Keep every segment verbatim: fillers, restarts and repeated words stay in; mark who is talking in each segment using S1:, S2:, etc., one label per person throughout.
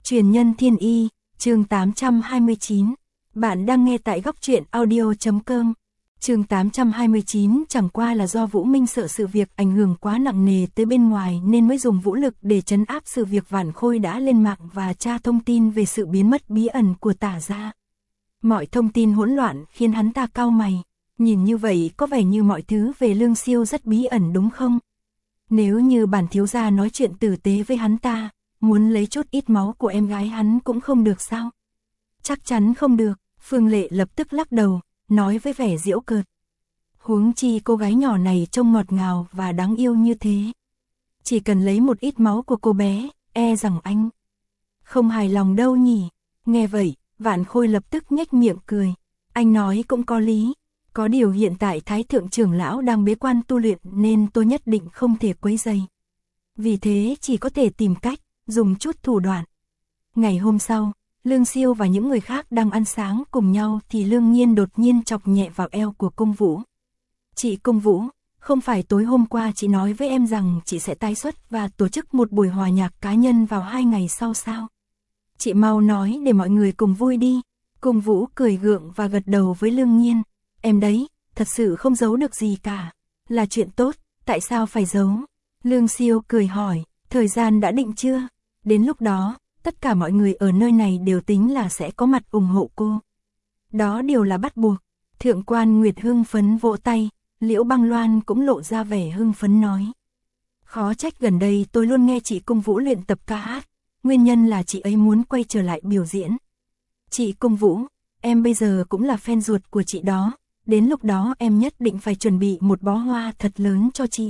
S1: Truyền nhân thiên y, chương tám trăm hai mươi chín. Bạn đang nghe tại góc truyện audio chấm com. Chương tám trăm hai mươi chín chẳng qua là do Vũ Minh sợ sự việc ảnh hưởng quá nặng nề tới bên ngoài nên mới dùng vũ lực để trấn áp sự việc Vạn Khôi đã lên mạng và tra thông tin về sự biến mất bí ẩn của Tả gia. Mọi thông tin hỗn loạn khiến hắn ta cau mày, nhìn như vậy có vẻ như mọi thứ về Lương Siêu rất bí ẩn đúng không? Nếu như bản thiếu gia nói chuyện tử tế với hắn ta, muốn lấy chút ít máu của em gái hắn cũng không được sao? Chắc chắn không được, Phương Lệ lập tức lắc đầu, nói với vẻ giễu cợt. Huống chi cô gái nhỏ này trông ngọt ngào và đáng yêu như thế. Chỉ cần lấy một ít máu của cô bé, e rằng anh không hài lòng đâu nhỉ. Nghe vậy, Vạn Khôi lập tức nhếch miệng cười. Anh nói cũng có lý. Có điều hiện tại Thái Thượng trưởng lão đang bế quan tu luyện nên tôi nhất định không thể quấy rầy. Vì thế chỉ có thể tìm cách, dùng chút thủ đoạn. Ngày hôm sau, Lương Siêu và những người khác đang ăn sáng cùng nhau thì Lương Nhiên đột nhiên chọc nhẹ vào eo của Cung Vũ. Chị Cung Vũ, không phải tối hôm qua chị nói với em rằng chị sẽ tái xuất và tổ chức một buổi hòa nhạc cá nhân vào hai ngày sau sao? Chị mau nói để mọi người cùng vui đi. Cung Vũ cười gượng và gật đầu với Lương Nhiên. Em đấy, thật sự không giấu được gì cả. Là chuyện tốt, tại sao phải giấu? Lương Siêu cười hỏi, thời gian đã định chưa? Đến lúc đó, tất cả mọi người ở nơi này đều tính là sẽ có mặt ủng hộ cô. Đó đều là bắt buộc. Thượng quan Nguyệt hưng phấn vỗ tay, Liễu Băng Loan cũng lộ ra vẻ hưng phấn nói. Khó trách gần đây tôi luôn nghe chị Cung Vũ luyện tập ca hát, nguyên nhân là chị ấy muốn quay trở lại biểu diễn. Chị Cung Vũ, em bây giờ cũng là fan ruột của chị đó, đến lúc đó em nhất định phải chuẩn bị một bó hoa thật lớn cho chị.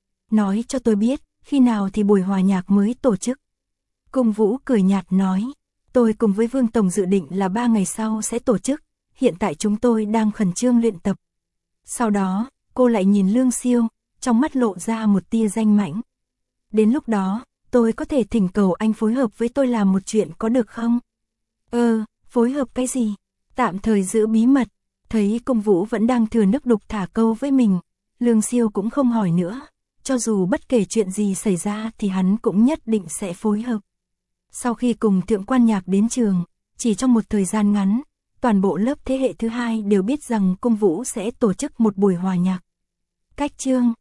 S1: Nói cho tôi biết, khi nào thì buổi hòa nhạc mới tổ chức. Cung Vũ cười nhạt nói, tôi cùng với Vương Tổng dự định là ba ngày sau sẽ tổ chức, hiện tại chúng tôi đang khẩn trương luyện tập. Sau đó, cô lại nhìn Lương Siêu, trong mắt lộ ra một tia danh mãnh. Đến lúc đó, tôi có thể thỉnh cầu anh phối hợp với tôi làm một chuyện có được không? Ờ, phối hợp cái gì? Tạm thời giữ bí mật. Thấy Cung Vũ vẫn đang thừa nước đục thả câu với mình, Lương Siêu cũng không hỏi nữa. Cho dù bất kể chuyện gì xảy ra thì hắn cũng nhất định sẽ phối hợp. Sau khi cùng Thượng quan Nhạc đến trường, chỉ trong một thời gian ngắn, toàn bộ lớp thế hệ thứ hai đều biết rằng Cung Vũ sẽ tổ chức một buổi hòa nhạc. Cách chương